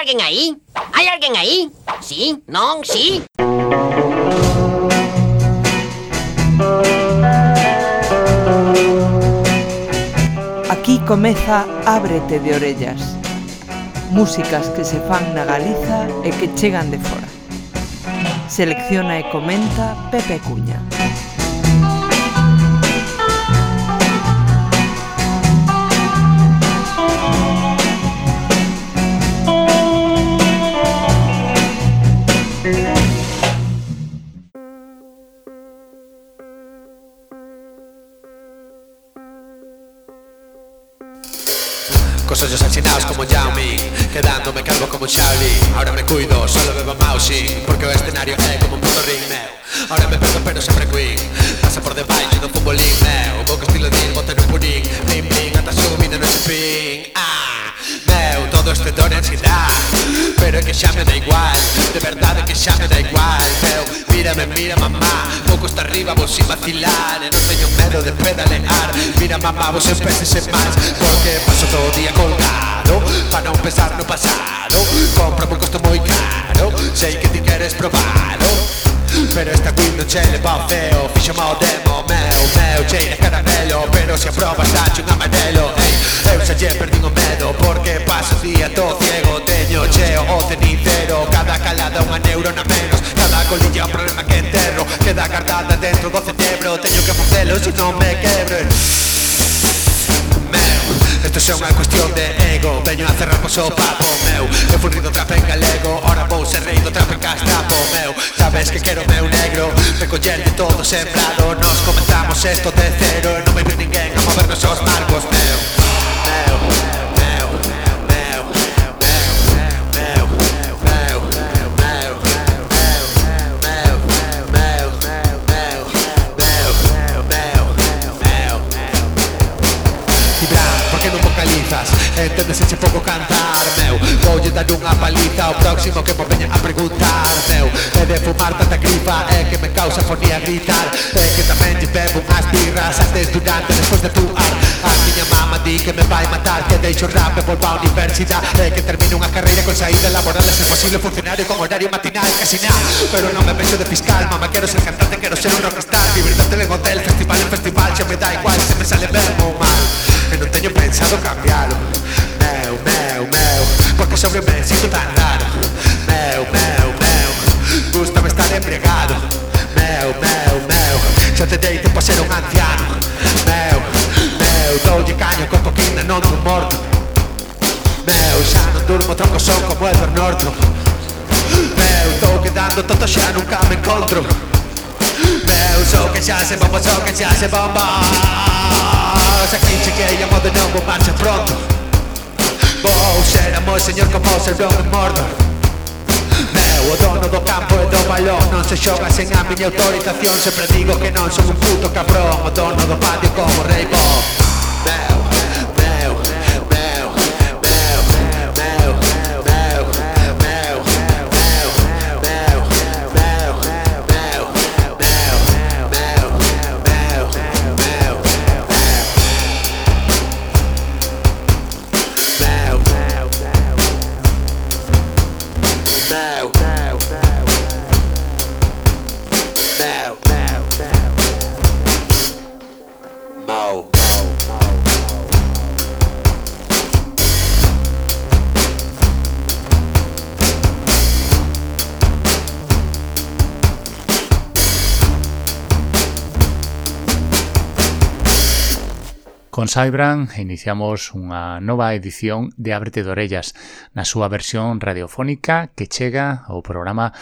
alguén aí? Hai alguén aí? Sí? Non? Sí? Aquí comeza Ábrete de orellas. Músicas que se fan na Galiza e que chegan de fora. Selecciona e comenta Pepe Cuña. Cos ollos achinados como Yao Ming, quedándome calvo como Shaolin. Ahora me cuido, solo bebo Mausi, porque o escenario é como un puto ring meu. Ahora me perdo pero sempre queen, pasa por debaixo do futbolín meu. Vou co estilo de ir, bote no purín, bling bling, ata subida no spin. Meu, todo este dor e ansiedade, pero é que xa me da igual, de verdade que xa me da igual. Meu, mira mamá, pouco está arriba, vos sin vacilar, e non teño medo de pedalear. Mira mamá, vos empeces en máis, porque paso todo o día colgado, para non pensar no pasado. Compra un costo moi caro, sei que ti queres probalo, pero esta queen non che leva o feo. Fixo mo demo, meu, cheira caramelo, pero se aprobas dache un amarelo. Eu xa lle perdín o medo, porque paso o día todo ciego. Teño cheo o cenicero, cada calada unha neurona menos, cada colilla un problema que enterro, queda guardada dentro do cerebro. Teño que facelo se non me quebro. Esto é unha cuestión de ego, veño a cerrar o papo, meu. Eu fui rido trap en galego, ora vou ser rei do trap en castapo, meu. Sabes que quero meu negro, recoller de todo sembrado. Nos comenzamos esto de cero e non me vi ninguén a movernos os marcos, meu. Entendes eche pouco cantar, meu. Voulle dar unha paliza ao próximo que me veña a preguntar, meu. E de fumar tanta grifa é que me causa fonía gritar. É que tamén lle bebo unhas birras antes, durante, despois de actuar. A miña mama di que me vai matar, que deixo rap e volvo á universidade, e que termino unha carreira con saída laboral. É posible funcionario con horario matinal, casi nada, pero non me vexo de fiscal. Mama, quero ser cantante, quero ser un rockstar, vivir de hotel en hotel, festival en festival. Xa me da igual se me sale ben ou mal, e non teño pensado cambialo. Meu, porque sobre me sinto tan raro. Meu, gústame estar embriagado. Meu, xa te dei tempo a ser un anciano. Meu, doulle caño con poquinha non dun morto. Meu, xa non durmo, tronco son como Edward Norton. Meu, estou quedando tonto, xa nunca me encontro. Meu, sou que xa se bomba, xa que cheguei a modo novo, marcha pronto. Vou ser amor, señor, como ser non é morto. Meu, o dono do campo e do balón, non se xoga sen a miña autorización. Sempre digo que non son un puto cabrón, o dono do patio como rei Bob. Meu, Con Saibran iniciamos unha nova edición de Ábrete de orellas na súa versión radiofónica que chega ao programa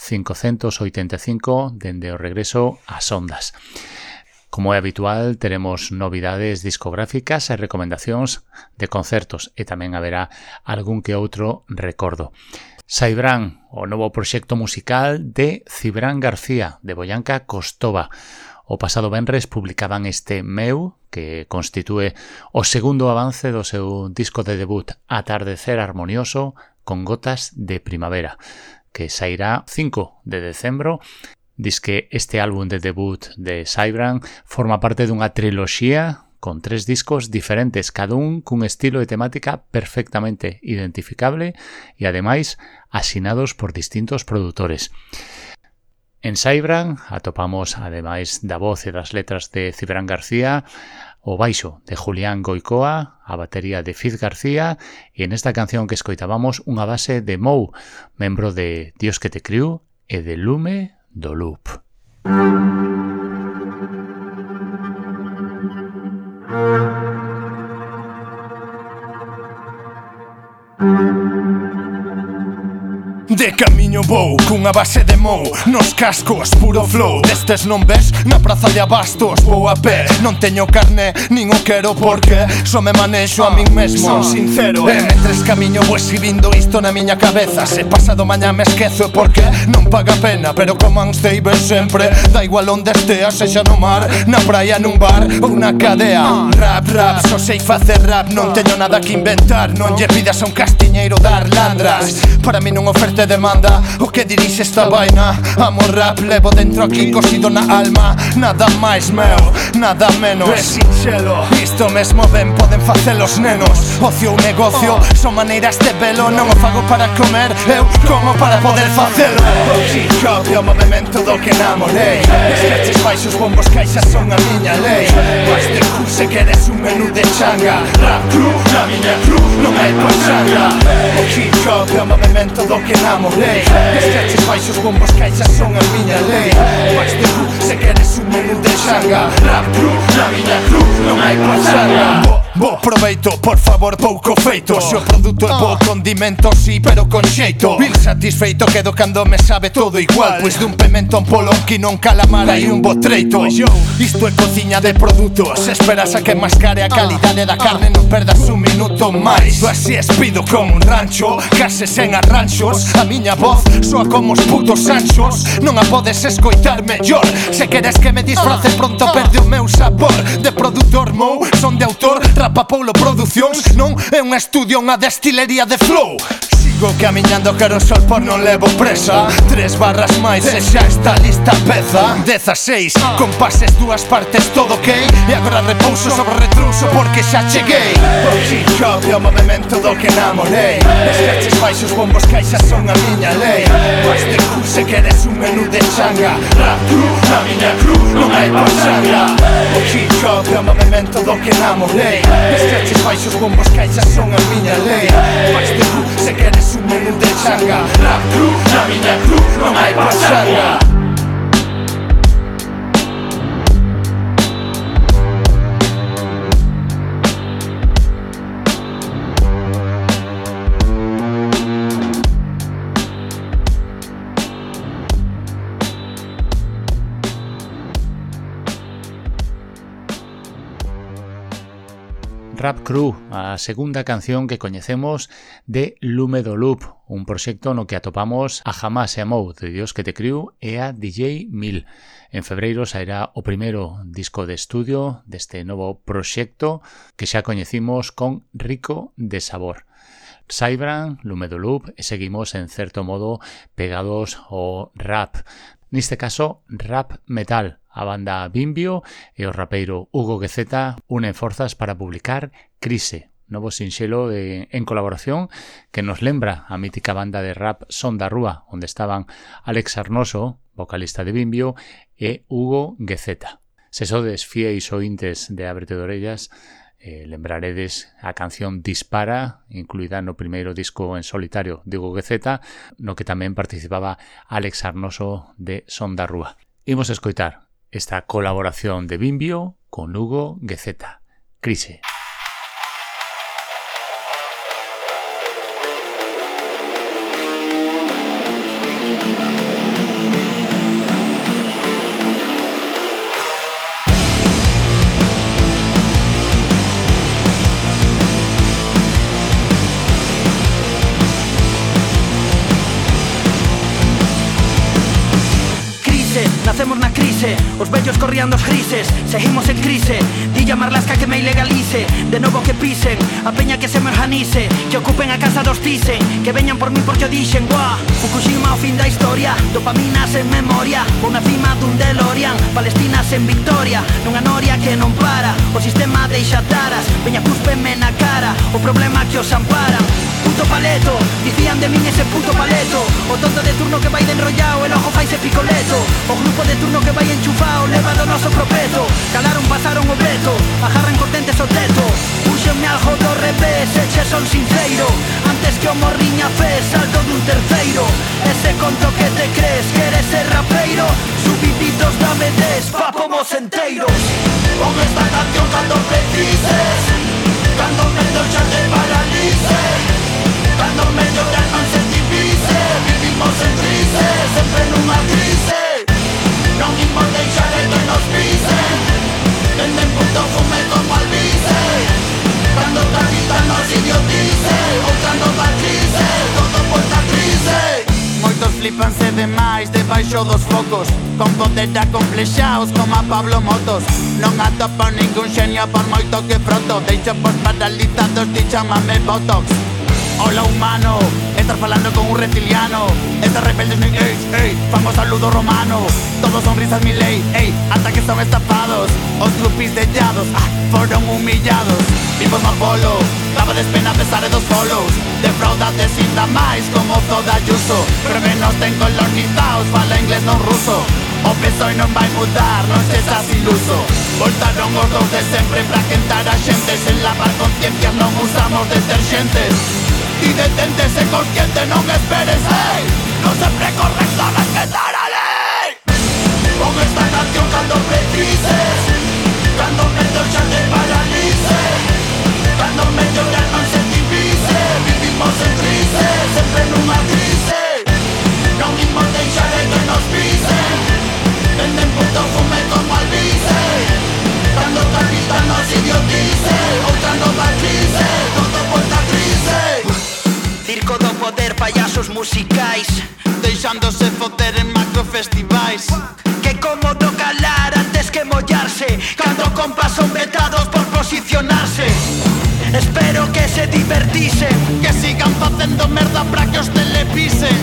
585 dende o regreso ás ondas. Como é habitual, teremos novidades discográficas e recomendacións de concertos e tamén haberá algún que outro recordo. Saibran, o novo proxecto musical de Cibrán García, de Boyanca Costova. O pasado venres publicaban este Meu, que constitúe o segundo avance do seu disco de debut Atardecer Armonioso con gotas de primavera, que sairá 5 de decembro. Diz que este álbum de debut de Saibran forma parte dunha triloxía con 3 discos diferentes, cada un cun estilo e temática perfectamente identificable e ademais asinados por distintos produtores. En Saibran atopamos, ademais da voz e das letras de Cibrán García, o baixo de Julián Goicoa, a batería de Fiz García e nesta canción que escoitábamos unha base de Mou, membro de Dios que te criou e de Lume do Loop. De camiño vou, cunha base de Mou, nos cascos, puro flow. Destes non ves, na praza de Abastos vou a pé, non teño carne, nin o quero porque só me manexo a min mesmo, sincero. E mentres camiño vou escribindo isto na miña cabeza. Se pasado mañá me esquezo porque non paga pena, pero como Unstable sempre, da igual onde estea, sexa no mar, na praia, nun bar ou na cadea. Rap, rap, só sei facer rap, non teño nada que inventar. Non lle pidas a un castiñeiro dar landras, para mí non oferte demanda o que dirixe esta vaina. Amo rap, levo dentro aquí cosido na alma. Nada máis meu, nada menos. É sinxelo, isto mesmo ben poden facer os nenos. Ocio ou negocio, son maneiras de velo. Non o fago para comer, eu como para poder facelo. O hip-hop é o movimento do que namorei. Esqueches baixos, bombos, caixas son a miña lei. Vas de cu se queres un menú de changa. Rap crew, na miña crew, non hai pachanga. O hip-hop é o movimento do que namorei. Esqueches baixos, bombos, caixas son a miña lei. Vas de cu se queres un menú de changa. Rap crew, na miña crew, non hai pachanga. Bo proveito, por favor, pouco feito. Se o produto é bo condimento, sí, pero con xeito. Bil satisfeito quedo cando me sabe todo igual. Pois dun pemento a un polonqui non calamar hai un bo treito. Isto é cociña de produtos. Esperas a que mascare a calidade da carne, non perdas un minuto máis. Así espido como un rancho, case sen arranxos. A miña voz soa como os putos anchos. Non a podes escoitar mellor. Se queres que me disfrace pronto perde o meu sabor. De produtor Mou, son de autor. Rapa Paulo Producións, non é un estudio, unha destilería de flow. Sigo camiñando cara ao sol por non levo presa. 3 barras máis e xa está lista a peza. 16, compases, 2 partes, todo ok. E agora repouso sobre retrouso porque xa cheguei. O hip-hop é o movimento do que namorei. Esqueches baixos, bombos, caixas son a miña lei. Vas de cu se queres un menú de changa. Rap crew, na miña crew, non hai pachanga. O hip-hop é o movimento do que namorei. Esqueches baixos, bombos, caixas son a miña lei. Vas de cu se queres un menú de changa. Rap crew, na miña crew, non hai pachanga. Rap Crew, a segunda canción que coñecemos de Lume do Loop, un proxecto no que atopamos a Jamás e a Mou, de Dios que te criou, e a DJ Mil. En febreiro sairá o primeiro disco de estudio deste novo proxecto que xa coñecimos con Rico de Sabor. Saibran, Lume do Loop, e seguimos en certo modo pegados ao rap. Neste caso, rap metal. A banda Bimbio e o rapeiro Hugo Guezeta unen forzas para publicar Crise, novo sinxelo en colaboración que nos lembra a mítica banda de rap Son da Rúa, onde estaban Alex Arnoso, vocalista de Bimbio, e Hugo Guezeta. Se sodes fieis ointes de Ábrete de Orellas, lembraredes a canción Dispara, incluída no primeiro disco en solitario de Hugo Guezeta, no que tamén participaba Alex Arnoso de Son da Rúa. Imos escoitar esta colaboración de Bimbio con Hugo Guezeta. Crise. Nacemos na crise, grise. Os vellos corriendo os grises, seguimos en crise. Di a Marlaska que me ilegalice, de novo que pisen a peña que se me organice, que ocupen a casa dos Thyssen, que veñan por mí porque o dixen. Guau, Fukushima ao fin da historia, dopaminas en memoria, ou na cima dun DeLorean, Palestinas en victoria, nunha noria que non para, o sistema deixa taras, veña cúspeme na cara, o problema que os amparan. Puto paleto, dicían de min ese puto paleto, o tonto de turno que vai de enrollao, el ojo faise picoleto, o grupo de turno que vai enchufao, leva do noso propeto, calaron, pasaron o veto, agarran cortentes o teto, puxenme algo do revés, eche son sincero, antes que o morriña fez, salto dun terceiro, ese conto que te crees, que eres ser rapeiro, subiditos dame des, pa pomos enteiros, con esta canción cando precises, cando medo xa te paralice, cando me lloran non se divise, vivimos en crise, sempre nunha crise, non imos deixar que nos pisen, venden puto fume como albice, cando o capitán nos idiotice, outra nova crise, todo porta crise. Moitos flipanse demais debaixo dos focos, con poder acomplexaos como a Pablo Motos. Non atopan ningún xenio por moito que froto, deixo pos paralizados, ti chamame Botox. Hola humano, estás falando con un reptiliano, estos rebeldes ni ey, ey, famo saludo romano, todos son risas mi ley, ey, hasta que son estafados, os grupis dellados, foron humillados, vivos no polo, daba despena a pesar de dos polos, defraudades ainda máis como toda Ayuso, pero que nos ten colonizados, fala inglés non ruso, o PSOE non vai mudar, non sexas iluso, voltaron os dous de sempre pra quentar a xente, sen lavar conciencias non usamos detergentes. Y detente, sé consciente, non esperes, hey, non sempre correcto respetar a lei. Con esta canción cando precises, cando medo xa te paralice, cando me lloran non se divise, vivimos en crise, sempre nunha crise, non imos deixar que nos pisen, venden puto fume como albice, cando o capitán nos idiotice, outra nova crise, todo porta crise. Circo do poder, payasos musicais, deixándose foder en macrofestivais. Que cómodo calar antes que mollarse, cando compas son vetados por posicionarse. Espero que se divertisen, que sigan facendo merda pra que os telepisen.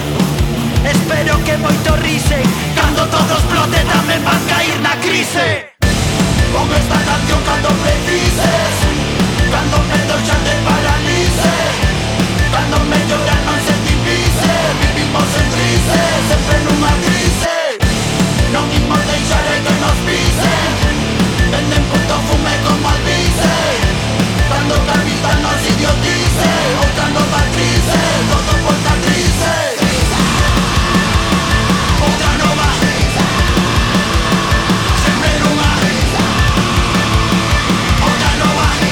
Espero que moito risen, cando todo explote tamén van cair na crise. Con esta canción cando precises, cando medo xa te paralice, cando me lloran non se divise, vivimos en crise, sempre nunha crise, non imos deixar que nos pisen, venden puto fume como albice, cando o capitán nos idiotice, outra nova crise, todo porta crise, outra nova crise, sempre nunha crise, outra nova crise.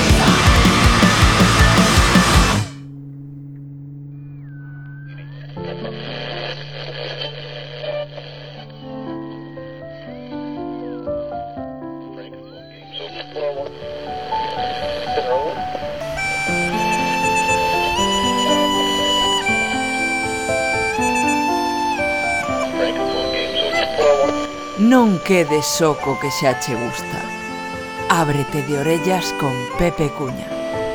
Non quedes só co que xa che gusta. Ábrete de orellas con Pepe Cuña.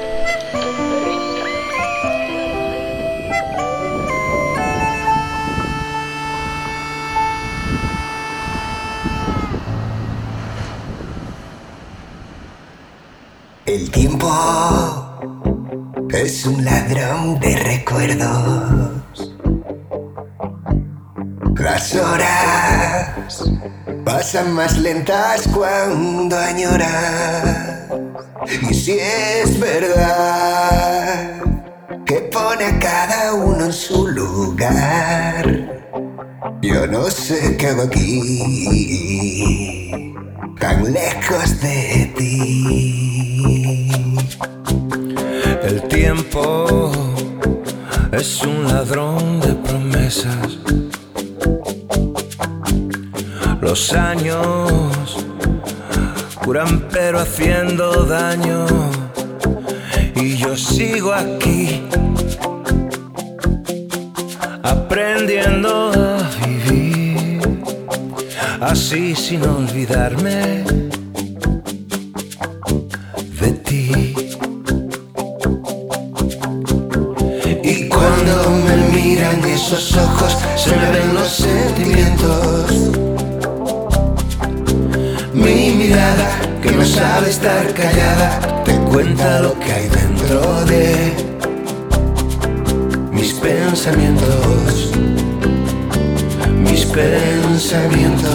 El tiempo es un ladrón de recuerdos. Las horas pasan más lentas cuando añoras. Y si es verdad que pone a cada uno en su lugar, yo no sé qué hago aquí, tan lejos de ti. El tiempo es un ladrón de promesas. Los años curan pero haciendo daño. Y yo sigo aquí, aprendiendo a vivir, así sin olvidarme de ti. Y cuando me miran esos ojos, se me ven los sentimientos. Mi mirada, que no sabe estar callada, te cuenta lo que hay dentro de mis pensamientos. Mis pensamientos.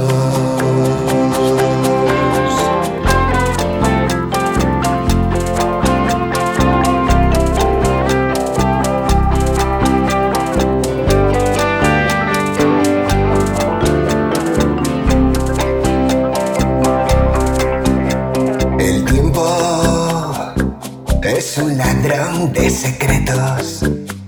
El tiempo es un ladrón de secretos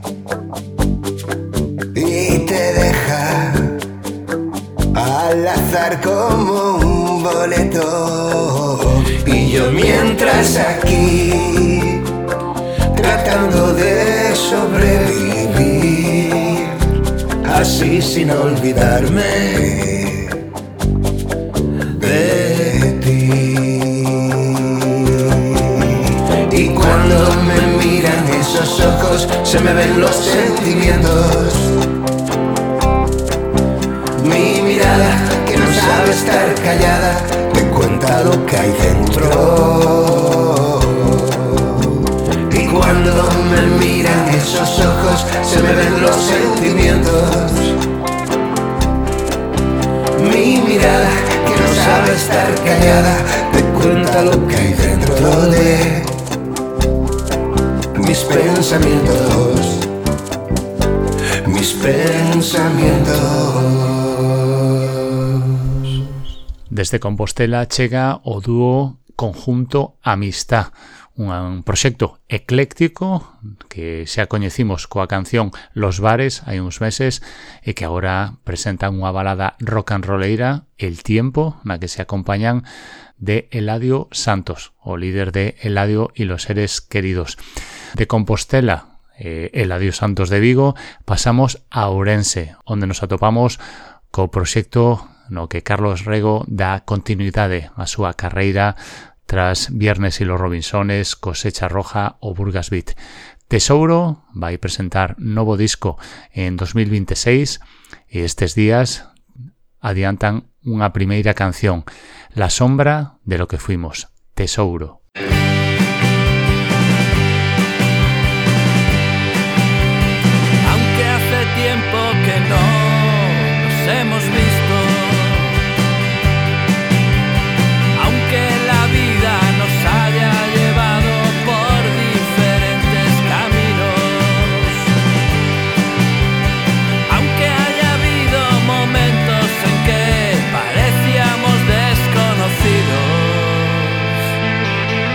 y te deja al azar como un boleto. Y yo mientras aquí, tratando de sobrevivir, así sin olvidarme de ti. Y cuando me miran esos ojos, se me ven los sentimientos. Mi mirada, que no sabe estar callada, te cuenta lo que hay dentro. Y cuando me miran esos ojos, se me ven los sentimientos. Mi mirada, que no sabe estar callada, te cuenta lo que hay dentro de mis pensamientos. Mis pensamientos. Desde Compostela chega o dúo Conjunto Amistad, un proxecto ecléctico que xa coñecimos coa canción Los Bares hai uns meses e que agora presentan unha balada rock and rolleira, El Tiempo, na que se acompañan de Eladio Santos, o líder de Eladio y los seres queridos. De Compostela, Eladio Santos de Vigo, pasamos a Ourense, onde nos atopamos co proxecto no que Carlos Rego dá continuidade á súa carreira tras Viernes y los Robinsones, Cosecha Roja ou Burgas Beat. Tesouro vai presentar novo disco en 2026 e estes días adiantan unha primeira canción, La sombra de lo que fuimos, Tesouro. Aunque hace tiempo que no nos hemos visto, aunque la vida nos haya llevado por diferentes caminos, aunque haya habido momentos en que parecíamos desconocidos,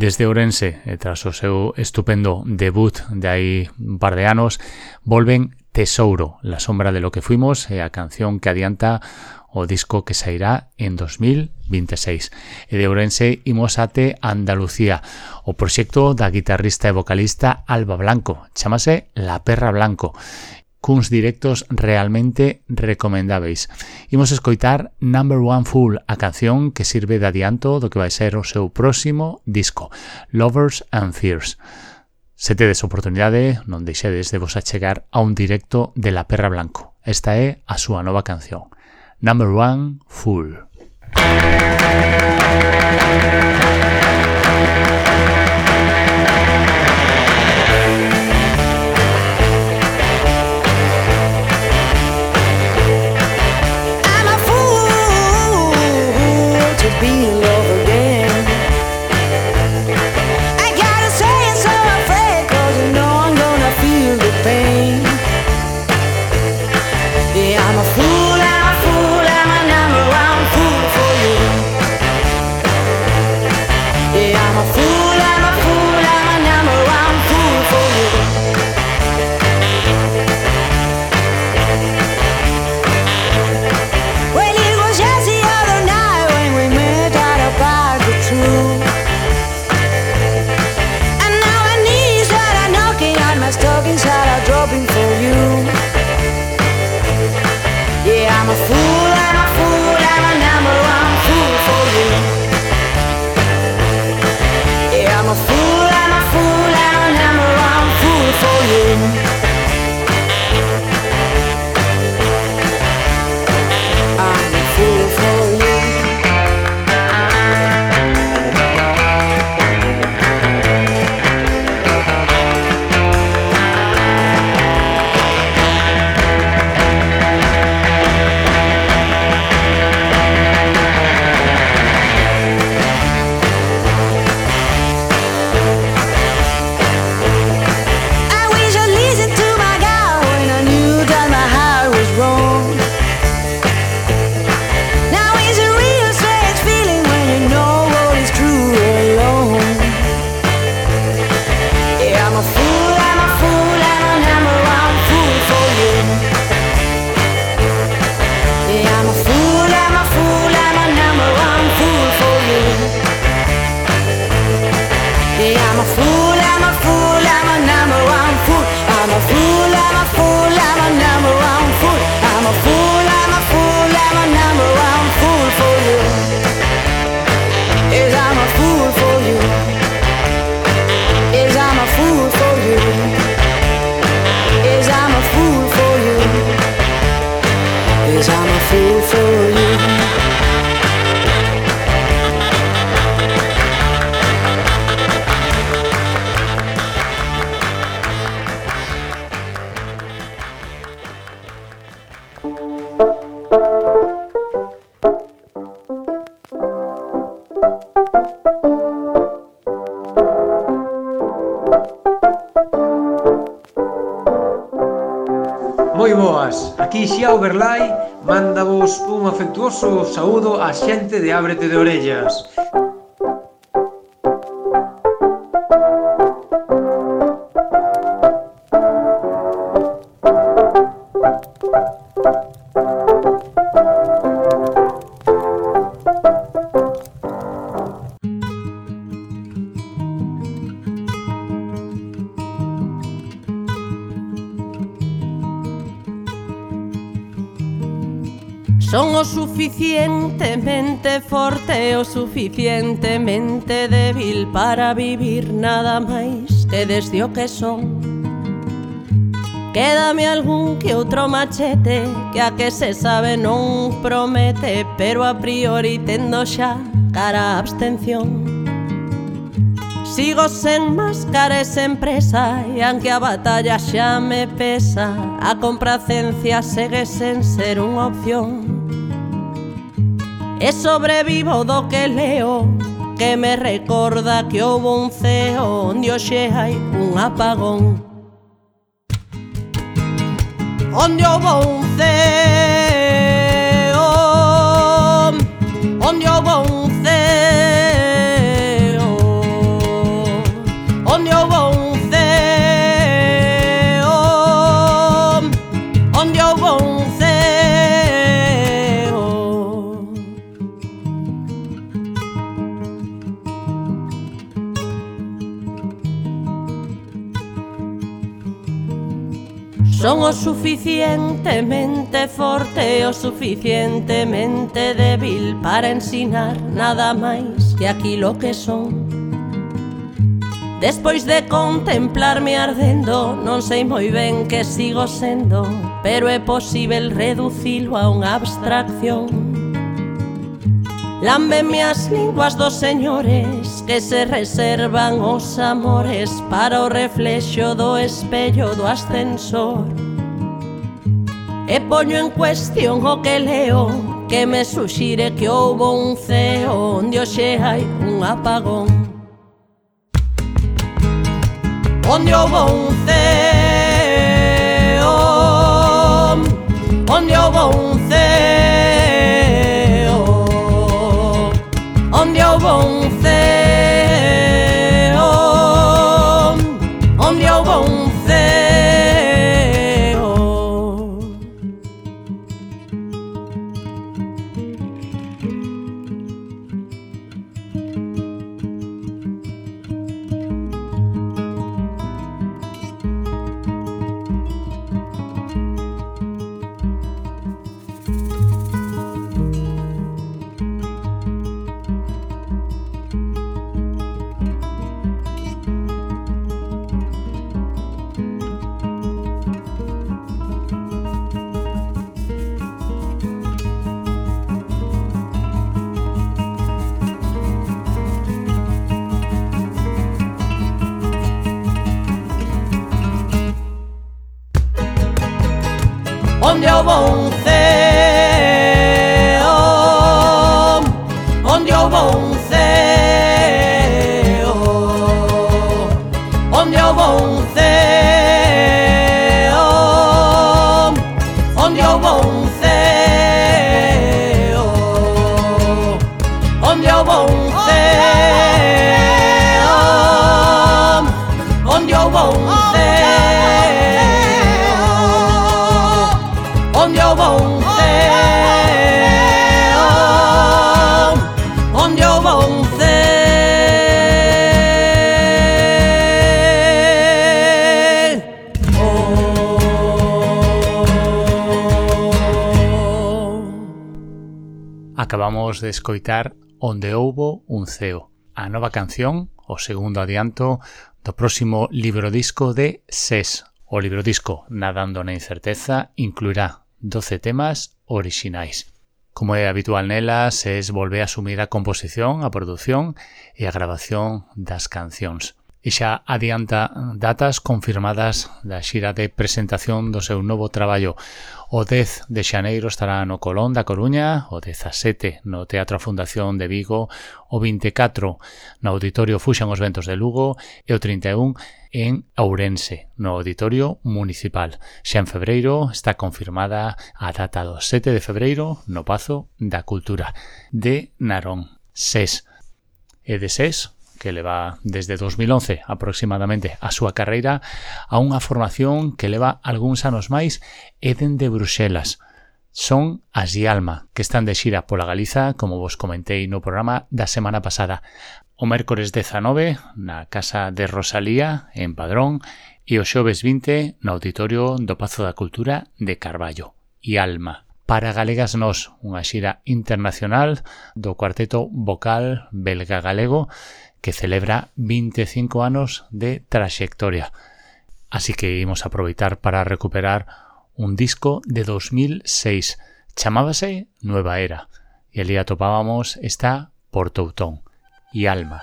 Desde Ourense, tras o seu estupendo debut de hai un par de anos, volven Tesouro, la sombra de lo que fuimos, e a canción que adianta o disco que sairá en 2026. E de Ourense imos ate Andalucía, o proxecto da guitarrista e vocalista Alba Blanco, chamase La Perra Blanco, cuns directos realmente recomendáveis. Imos escoitar Number One Fool, a canción que sirve de adianto do que vai ser o seu próximo disco, Lovers and Fears. Se tedes oportunidade, non deixedes de vos achegar a un directo de La Perra Blanco. Esta é a súa nova canción, Number One Fool. Moi boas, aquí Xiao Berlai mándavos un afectuoso saúdo á xente de Ábrete de Orellas. Son o suficientemente forte, o suficientemente débil para vivir nada máis que desde o que son. Quédame algún que outro machete que a que se sabe non promete, pero a priori tendo xa cara a abstención. Sigo sen máscara e sen presa, e aunque a batalla xa me pesa, a compracencia segue sen ser unha opción. E sobrevivo do que leo, que me recorda que houve un ceo onde hoxe hai un apagón. Onde houve un ceo, onde houve un ceo, Son o suficientemente forte, o suficientemente débil para ensinar nada máis que aquilo que son. Despois de contemplarme ardendo, non sei moi ben que sigo sendo, pero é posíbel reducilo a unha abstracción. Lámbeme as linguas dos señores que se reservan os amores para o reflexo do espello do ascensor. E poño en cuestión o que leo, que me suxire que houbo un ceo onde hoxe hai un apagón. Onde houbo un ceo, onde houbo un ceo, onde houbo un ceo, onde houbo un ceo. Onde houbo un ceo, onde houbo un ceo, onde houbo un ceo, onde houbo un ceo, onde houbo un ceo, onde houbo un ceo. Onde houbo un ceo, onde houbo un ceo. Acabamos de escoitar Onde houbo un ceo, a nova canción, o segundo adianto do próximo librodisco de SES. O librodisco Nadando na Incerteza incluirá 12 temas orixinais. Como é habitual nelas, es volver a asumir a composición, a produción e a grabación das cancións. E xa adianta datas confirmadas da xira de presentación do seu novo traballo. O 10 de xaneiro estará no Colón da Coruña, o 17 no Teatro Fundación de Vigo, o 24 no Auditorio Fuxan os Ventos de Lugo e o 31 en Ourense, no Auditorio Municipal. Xa en febreiro está confirmada a data do 7 de febreiro no Pazo da Cultura de Narón. SES. E de SES, que leva desde 2011 aproximadamente a súa carreira, a unha formación que leva algúns anos máis e dende Bruxelas. Son as Yalma, que están de xira pola Galiza, como vos comentei no programa da semana pasada. O mércores 19 na Casa de Rosalía, en Padrón, e o xoves 20 no Auditorio do Pazo da Cultura de Carballo. Yalma. Para Galegas Nós, unha xira internacional do cuarteto vocal belga-galego que celebra 25 anos de traxectoria. Así que imos aproveitar para recuperar un disco de 2006. Chamábase Nueva Era e ali atopábamos esta Portoutón e Alma.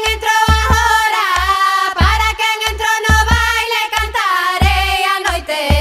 Para quen entrou no baile cantarei a noite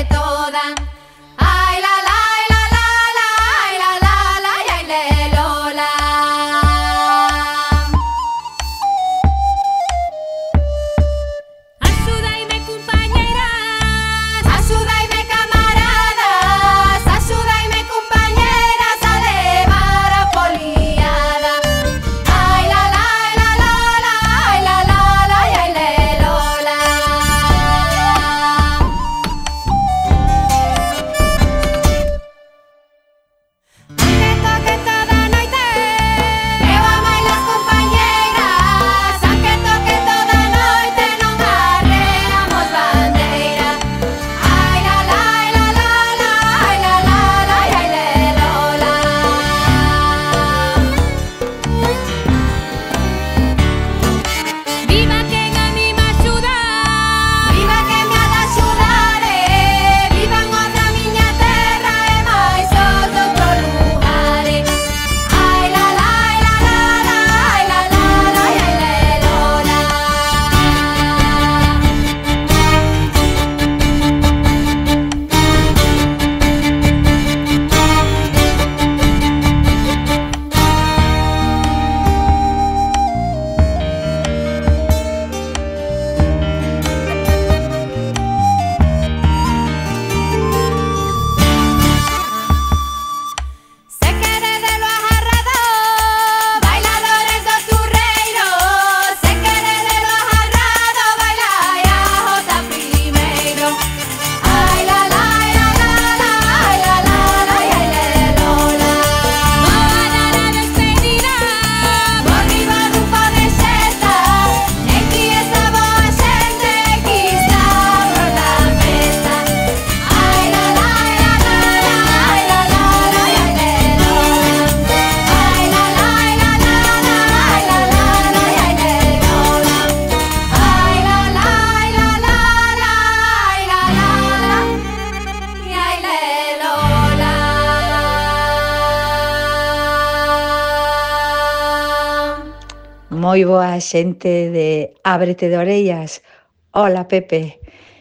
Moi boa xente de Ábrete de Orellas. Hola, Pepe.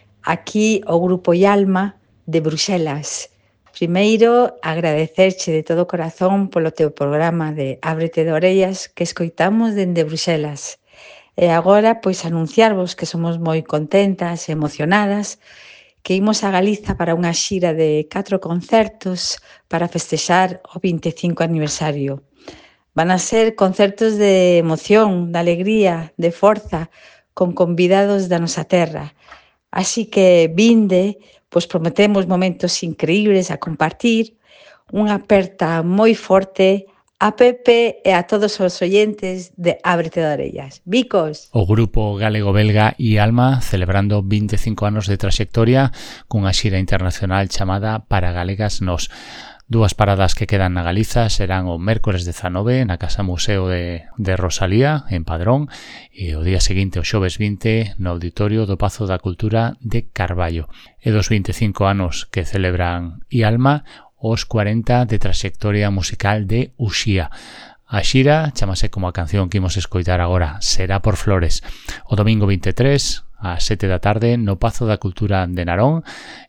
Aquí o Grupo Ialma de Bruxelas. Primeiro, agradecerche de todo corazón polo teu programa de Ábrete de Orellas que escoitamos dende Bruxelas. E agora, pois, anunciarvos que somos moi contentas e emocionadas que imos a Galiza para unha xira de 4 concertos para festexar o 25 aniversario. Van a ser concertos de emoción, de alegría, de forza, con convidados da nosa terra. Así que vinde, pois prometemos momentos increíbles a compartir, unha aperta moi forte a Pepe e a todos os oyentes de Ábrete de Orellas. Bicos! O grupo galego-belga Ialma celebrando 25 anos de traxectoria cunha xira internacional chamada Para Galegas Nos. Dúas paradas que quedan na Galiza serán o mércores 19 na Casa Museo de Rosalía, en Padrón, e o día seguinte, o xoves 20, no Auditorio do Pazo da Cultura de Carballo. E dos 25 anos que celebran Ialma, os 40 de traxectoria musical de Uxía. A xira chamase como a canción que imos escoitar agora, Será por Flores. O domingo 23, ás 7 da tarde, no Pazo da Cultura de Narón,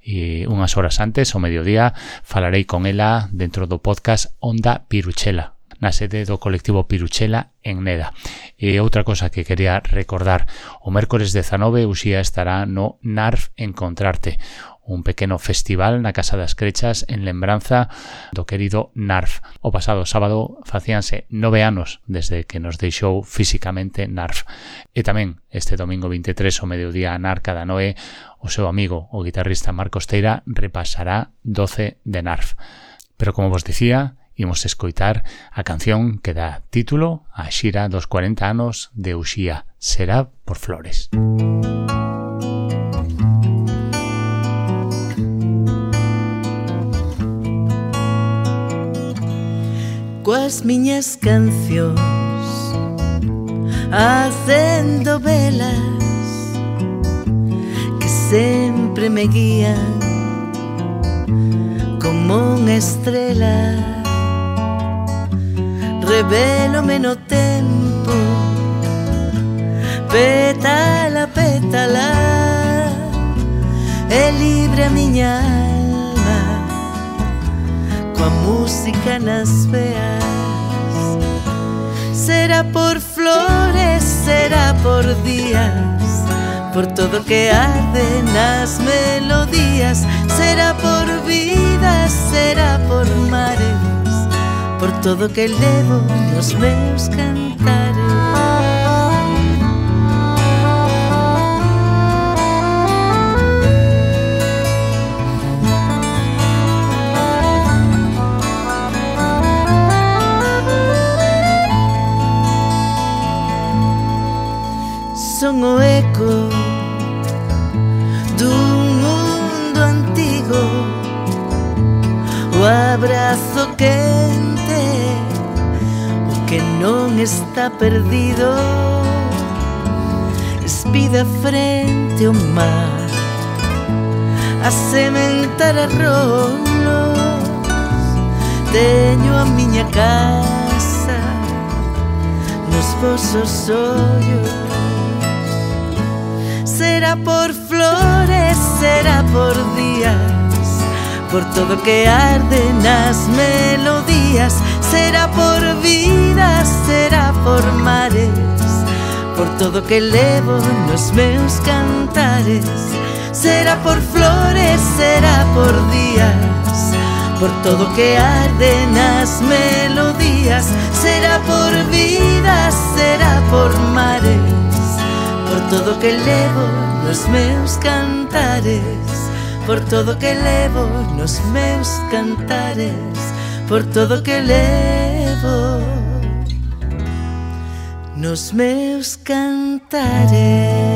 e unhas horas antes, ao mediodía, falarei con ela dentro do podcast Onda Piruchela, na sede do colectivo Piruchela en Neda. E outra cosa que quería recordar, o mércores 19 Uxía estará no NARF Encontrarte, un pequeno festival na Casa das Crechas en lembranza do querido NARF. O pasado sábado facíanse 9 anos desde que nos deixou físicamente NARF. E tamén este domingo 23 ao mediodía na Arca da Noé, o seu amigo, o guitarrista Marcos Teira, repasará 12 de NARF. Pero como vos dicía, imos escoitar a canción que dá título á xira dos 40 anos de Uxía, Será por Flores. Coas miñas cancións acendo velas que sempre me guían como unha estrela, revélome no tempo, pétala, pétala, e libre a miña alma coa música nas veas. Será por flores, será por días, por todo que arde nas melodías. Será por vidas, será por mares, por todo que levo nos meus cantares. Son o eco dun mundo antigo, o abrazo quente, o que non está perdido. Espida frente ao mar, a sementar arrolos. Teño a miña casa nos vosos ollos. Será por flores, será por días, por todo que arde nas melodías. Será por vidas, será por mares, por todo que levo nos meus cantares. Será por flores, será por días, por todo que arde nas melodías. Será por vidas, será por mares, por todo que levo nos meus cantares, por todo que levo nos meus cantares, por todo que levo nos meus cantares.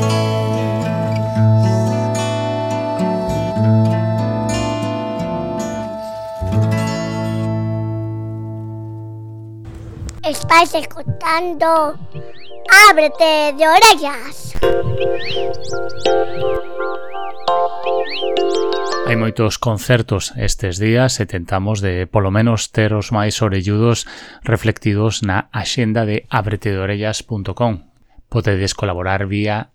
Estás escuchando Ábrete de Orellas. Hai moitos concertos estes días e tentamos de, polo menos, ter os máis orelludos reflectidos na axenda de abretedeorellas.com. Podedes colaborar vía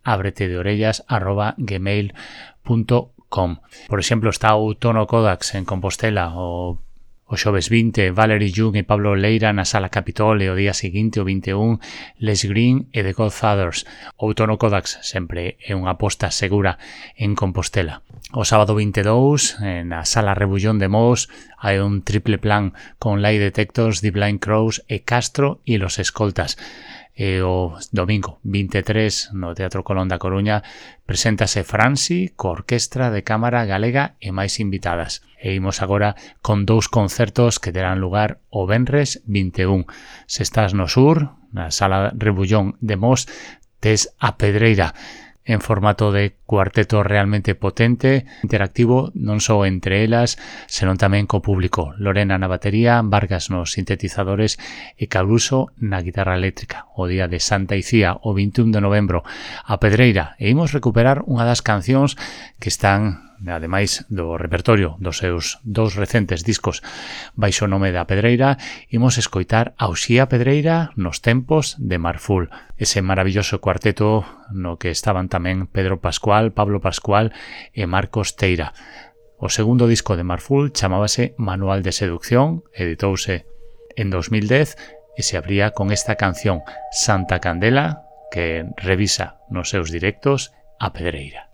abretedeorellas@gmail.com. Por exemplo, está o Tono Kodax en Compostela, o xoves 20, Valerie Jung e Pablo Leira na Sala Capitol, e o día seguinte, o 21, Les Green e The Godfathers. O Tono Kodax sempre é unha aposta segura en Compostela. O sábado 22, na Sala Rebullón de Mos, hai un triple plan con Lie Detectors, The Blind Crows e Castro e Los Escoltas. E o domingo 23 no Teatro Colón da Coruña preséntase Franci co Orquestra de Cámara Galega e máis invitadas. E imos agora con dous concertos que terán lugar o venres 21. Se estás no sur, na Sala Rebullón de Mos, tes a Pedreira, en formato de cuarteto realmente potente, interactivo non só entre elas, senón tamén co público. Lorena na batería, Vargas nos sintetizadores e Caruso na guitarra eléctrica. O día de Santa Icía, o 21 de novembro, a Pedreira. E imos recuperar unha das cancións que están, ademais do repertorio dos seus dous recentes discos baixo o nome da Pedreira, imos escoitar a Uxía Pedreira nos tempos de Marful, ese maravilloso cuarteto no que estaban tamén Pedro Pascual, Pablo Pascual e Marcos Teira. O segundo disco de Marful chamábase Manual de Seducción, editouse en 2010 e se abría con esta canción Santa Candela, que revisa nos seus directos a Pedreira.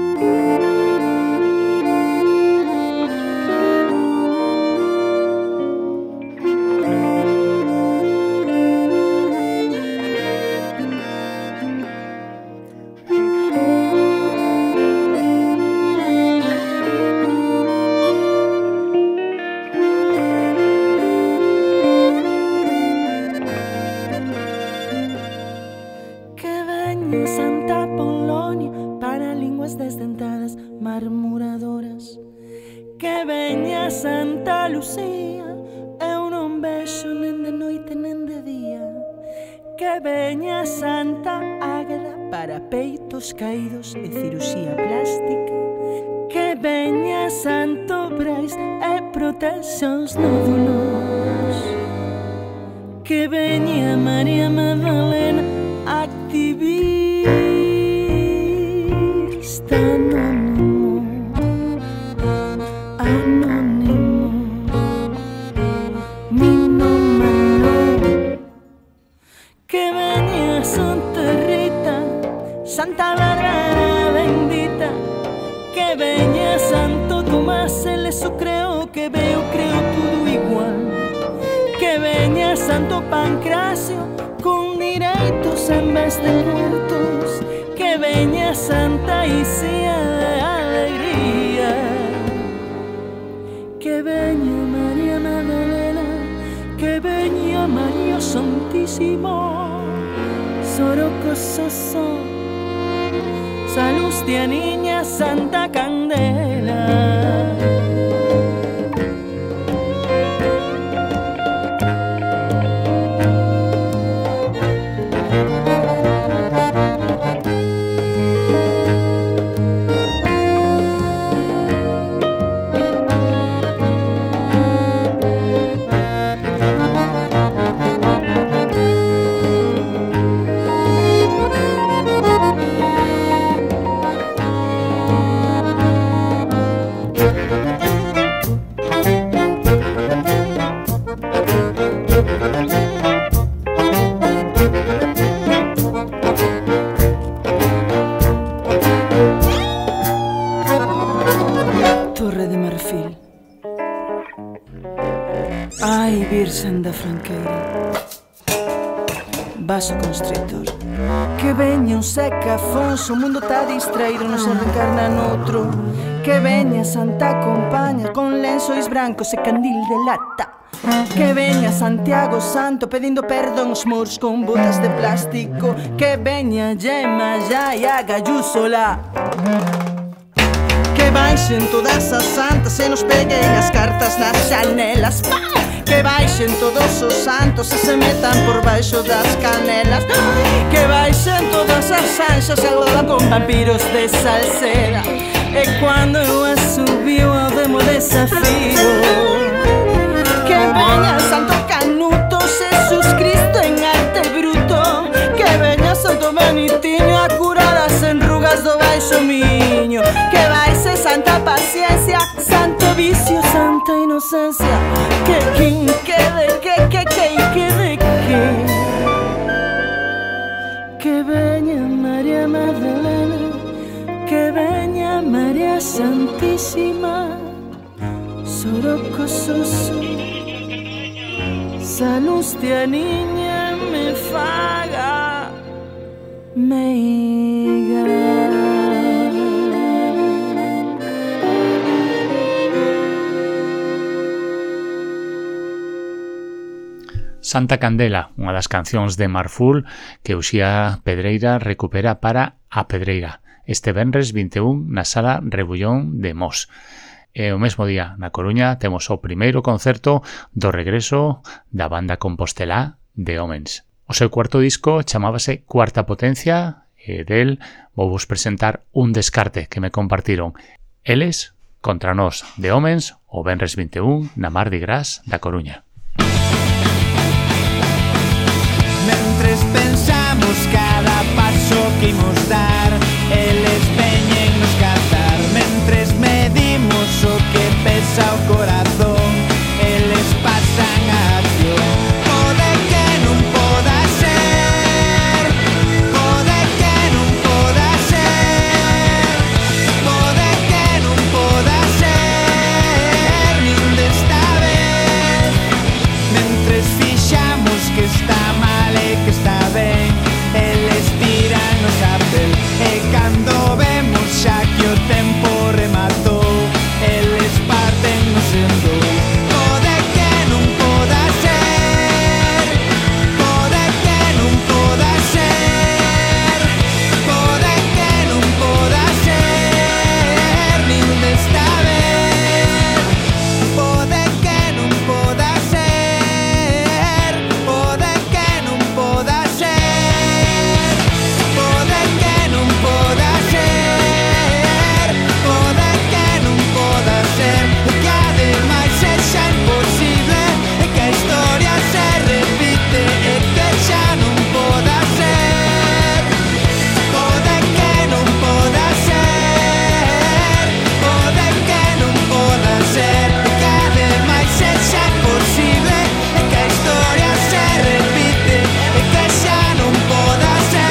Caídos e cirurxía plástica, que veña Santo Brais e protexa os nódulos, que veña María Magdalena activista anónimo, minómano, que veña Santa Rita, Santa Bárbara bendita, que veña Santo Tomás, el eso creo que veo, creo todo igual, que veña Santo Pancracio con direitos en vez de muertos, que veña Santa Icía de alegría, que veña María Magdalena, que veña María Santísimo, Soroco Soso, Salustia Niña Santa Candela. Virxen da Franqueira, vaso constrictor, que veña un seca Afonso, o mundo tá distraído, non se reencarna noutro, que veña Santa Compaña con lençois brancos e candil de lata, que veña Santiago Santo pedindo perdón os muros con botas de plástico, que veña Gemma Yaya Gayusola, que baixen todas as santas e nos peguen as cartas nas xanelas, que baixen todos os santos e se metan por baixo das canelas, que baixen todas as anxas e agora con vampiros de Salsera, E quando eu a subiu ao demo desafío, que veña Santo Canuto, Jesus Cristo en arte bruto, que veña Santo Benitiño a curar as enrugas do baixo miño, que vai ser Santa Paciencia, Santo Vicio, Santa Inocencia, que quin, que de que de que veña María Magdalena, que veña María Santísima, Soroco Soso, Salustia niña me faga meiga. Santa Candela, unha das cancións de Marful que Uxía Pedreira recupera para A Pedreira este venres 21 na Sala Rebullón de Mos. E o mesmo día, na Coruña, temos o primeiro concerto do regreso da banda compostelá de Homens. O seu cuarto disco chamábase Cuarta Potencia e del vou vos presentar un descarte que me compartiron eles contra nós de Homens o venres 21 na Mardi Gras da Coruña. Mentres pensamos cada paso que imos dar, eles veñen nos cazar. Mentres medimos o que pesa o corazón, eles pasan a acción. Pode que non poda ser, pode que non poda ser, pode que non poda ser, nin desta vez. Mentres fixamos que está mal e que está ben, eles tiranos a pel. E cando vemos xa que o tempo rematou, eles partennos en dous. Pode que non poda ser, pode que non poda ser, pode que non poda ser, nin desta vez. Pode que non poda ser, pode que non poda ser, pode que non poda ser, pode que non poda ser, e que ademais sexa imposible, e que a historia se repite, e que xa non poda ser. Pode que non poda ser, pode que non poda ser, e que ademais sexa imposible, e que a historia se repite, e que xa non poda ser.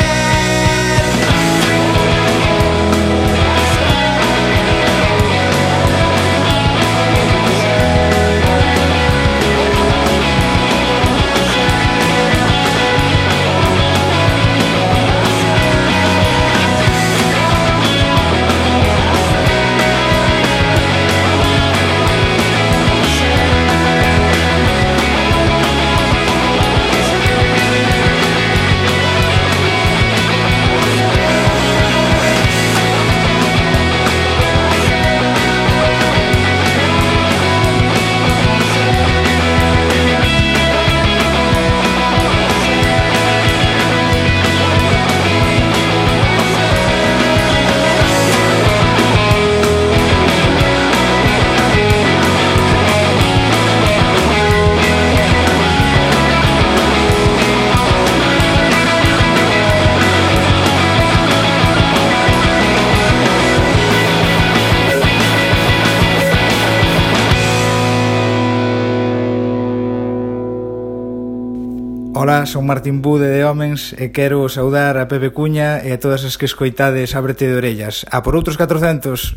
Ola, son Martín Bude de Homens e quero saudar a Pepe Cuña e a todas as que escoitades Ábrete de Orellas. A por outros 400!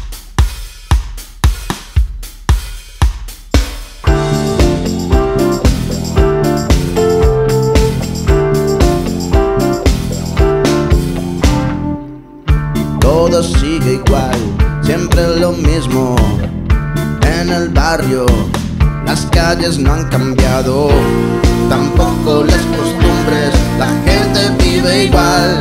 Todo sigue igual, siempre lo mismo. En el barrio las calles no han cambiado, tampoco las costumbres, la gente vive igual.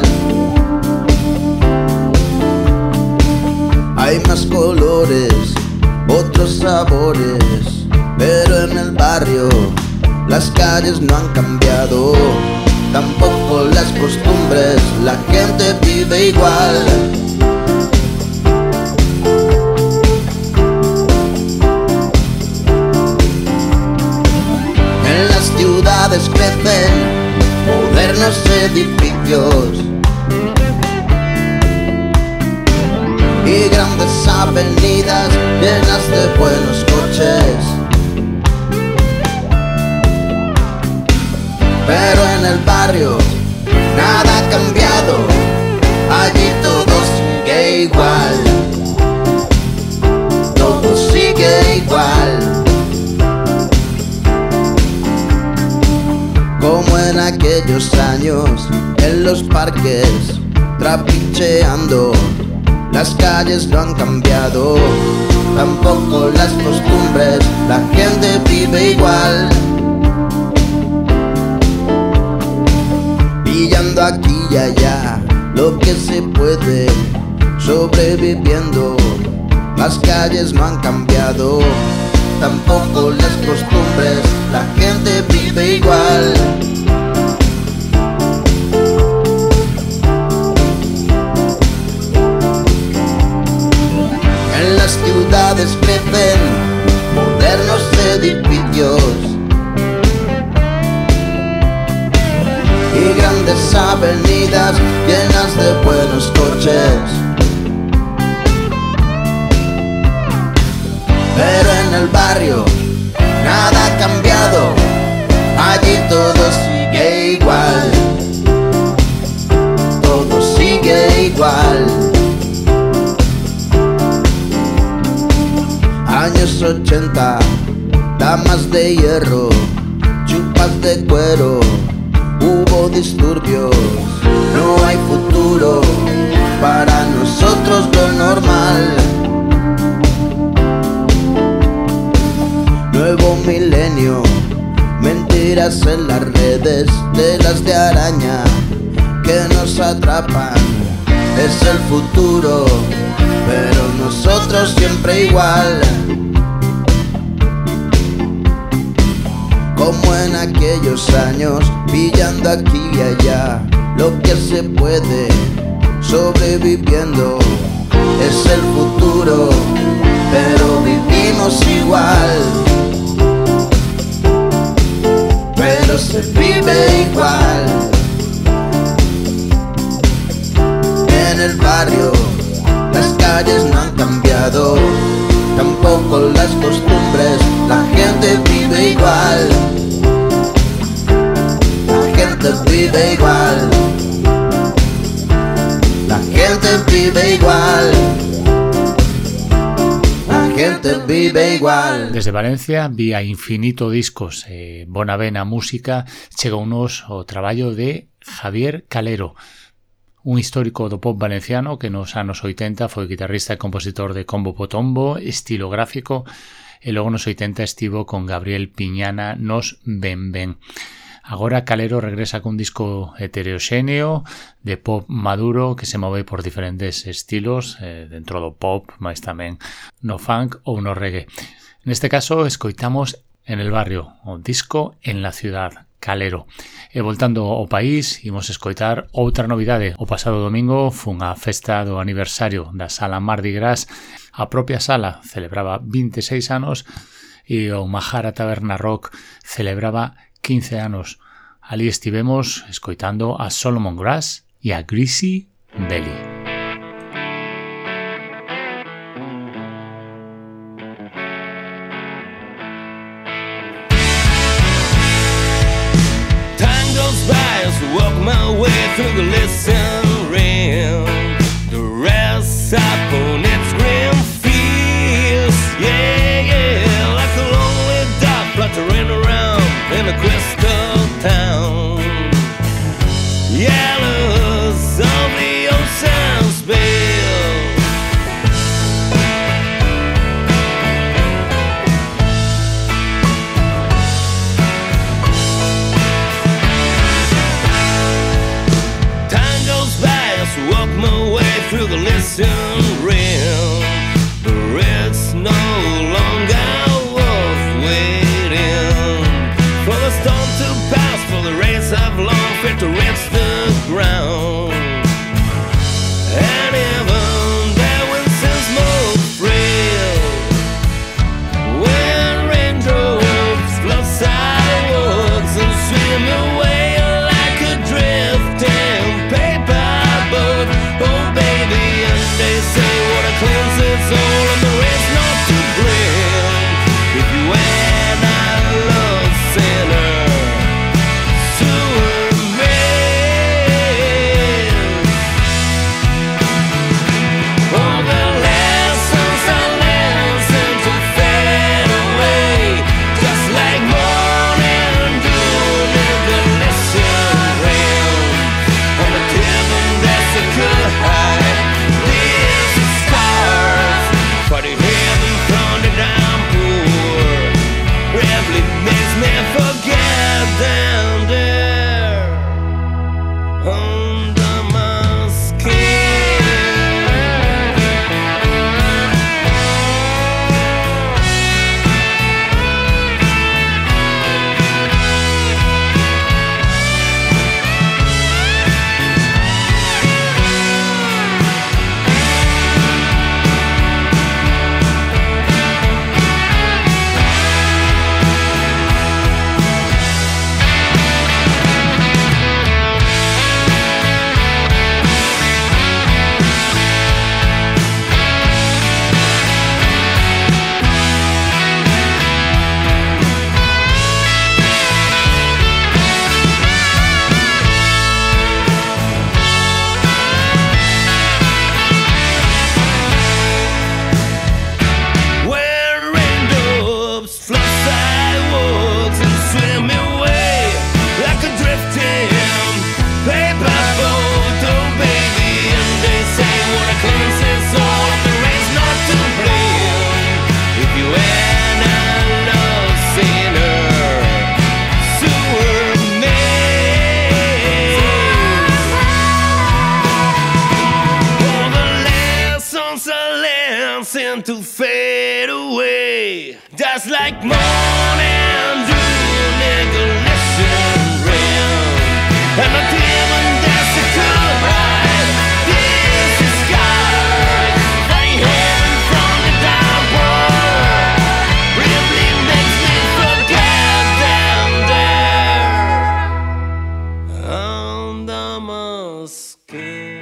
Hay más colores, otros sabores, pero en el barrio las calles no han cambiado, tampoco las costumbres, la gente vive igual. modernos edificios y grandes avenidas llenas de buenos coches. Pero en el barrio nada ha cambiado, allí todo sigue igual, todo sigue igual. Como en aquellos años, en los parques, trapicheando, las calles no han cambiado, tampoco las costumbres, la gente vive igual. Pillando aquí y allá lo que se puede, sobreviviendo, las calles no han cambiado, tampoco las costumbres, la gente vive igual. En las ciudades crecen modernos edificios y grandes avenidas llenas de buenos coches. Pero en el barrio nada ha cambiado, allí todo sigue igual, todo sigue igual. Años 80, damas de hierro, chupas de cuero, hubo disturbios, no hay futuro, para nosotros lo normal. Nuevo milenio, mentiras en las redes, telas de araña que nos atrapan, es el futuro, pero nosotros siempre igual. Como en aquellos años, pillando aquí y allá lo que se puede, sobreviviendo, es el futuro, pero vivimos igual. Pero se vive igual. En el barrio las calles no han cambiado, tampoco las costumbres, la gente vive igual. La gente vive igual. La gente vive igual. La gente vive igual. Desde Valencia, vía Infinito Discos, Bonavena Música, chega unos o traballo de Javier Calero, un histórico do pop valenciano que nos anos 80 foi guitarrista e compositor de Combo Potombo, estilográfico, e logo nos 80 estivo con Gabriel Piñana nos Ben Ben. Agora Calero regresa cun disco heteroxéneo de pop maduro que se move por diferentes estilos, dentro do pop, mas tamén no funk ou no reggae. Neste caso, escoitamos En el barrio, o disco En la ciudad, Calero. E voltando ao país, imos escoitar outra novidade. O pasado domingo fun a festa do aniversario da Sala Mardi Gras. A propia sala celebraba 26 anos e o Mahara Taberna Rock celebraba 15 anos. Ali estivemos escoitando a Solomon Grass e a Greasy Belly. Walk my way through the listening ring, the rest up on its green fields. Yeah, yeah, like a lonely dog fluttering around in a crystal town. Yellows of the ocean spill. Walk my way through the listening ring, but it's no longer worth waiting for the storm to pass, for the race of long fit to reach the ground. And even there will seem smoke free when raindrops flood sidewalks and swim away like a dream. to fade away, just like morning dew near the listen rain, and the demon that's a cool bright, this is sky, flying heaven from the downpour, really makes me forget them there under my skin.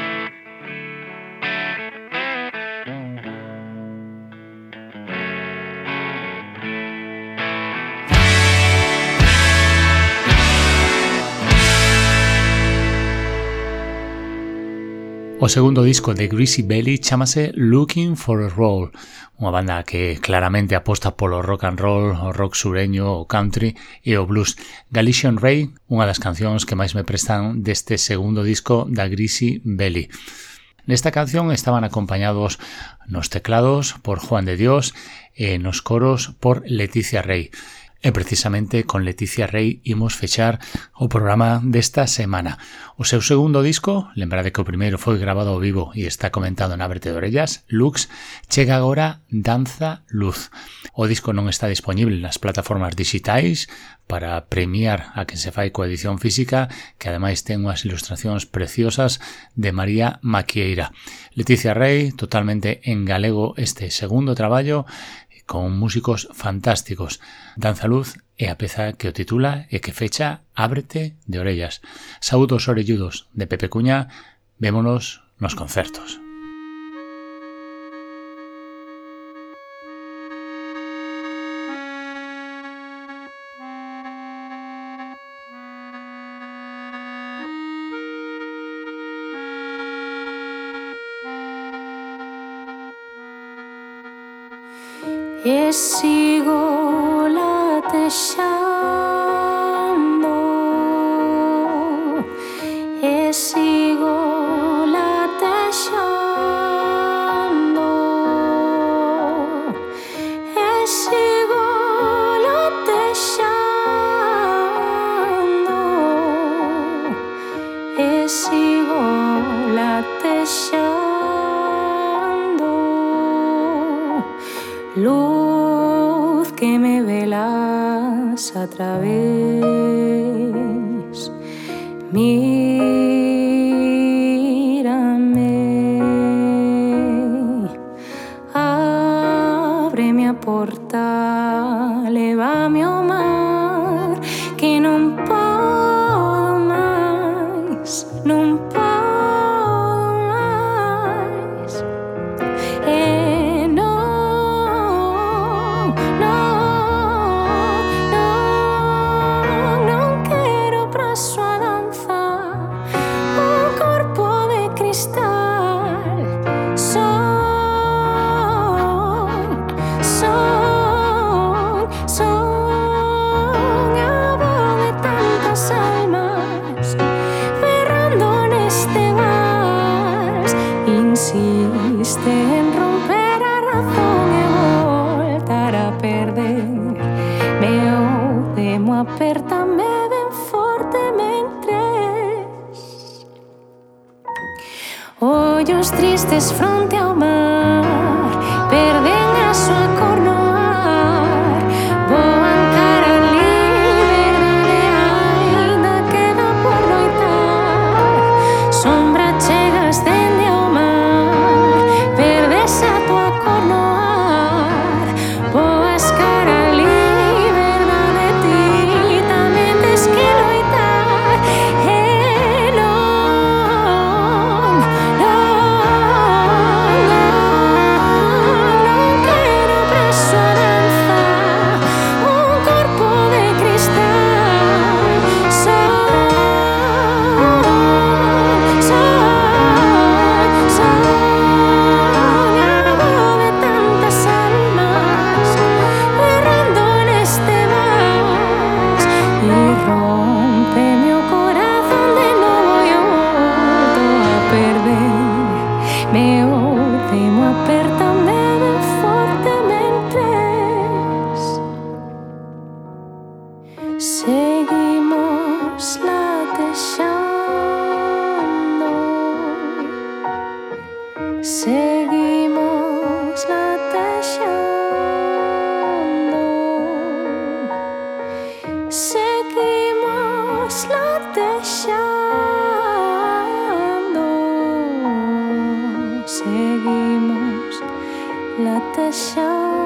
O segundo disco de Greasy Belly chámase Looking for a Role, unha banda que claramente aposta polo rock and roll, o rock sureño, o country e o blues. Galician Ray, unha das cancións que máis me prestan deste segundo disco da Greasy Belly. Nesta canción estaban acompañados nos teclados por Juan de Dios e nos coros por Leticia Rey. E precisamente con Leticia Rey imos fechar o programa desta semana. O seu segundo disco, lembrade que o primeiro foi grabado ao vivo e está comentado na Ábrete de Orellas, Lux, chega agora Danza Luz. O disco non está disponible nas plataformas digitais para premiar a que se fai coa edición física, que ademais ten unhas ilustracións preciosas de María Maquieira. Leticia Rey, totalmente en galego este segundo traballo, con músicos fantásticos. Danza Luz é a peza que o titula e que fecha Ábrete de Orellas. Saúdos orelludos de Pepe Cuña, vémonos nos concertos. E sigo latexando, e sigo latexando, e sigo latexando, e sigo latexando. Luz que me velas a través, mírame, ábreme a porta, lévame ao mar, que non podo máis, non podo máis. Insiste en romper a razón e voltar a perder. Meu demo apertame ben fortemente. Ollos tristes fronte ao mar perden a súa cor no ar, voan cara a liberdade, aínda queda por loitar. Sombra chegas dende ao mar, perdes a tua cor no ar, voas cara a liberdade, ti tamén tes que loitar. E non, non, non. seguimos latexando.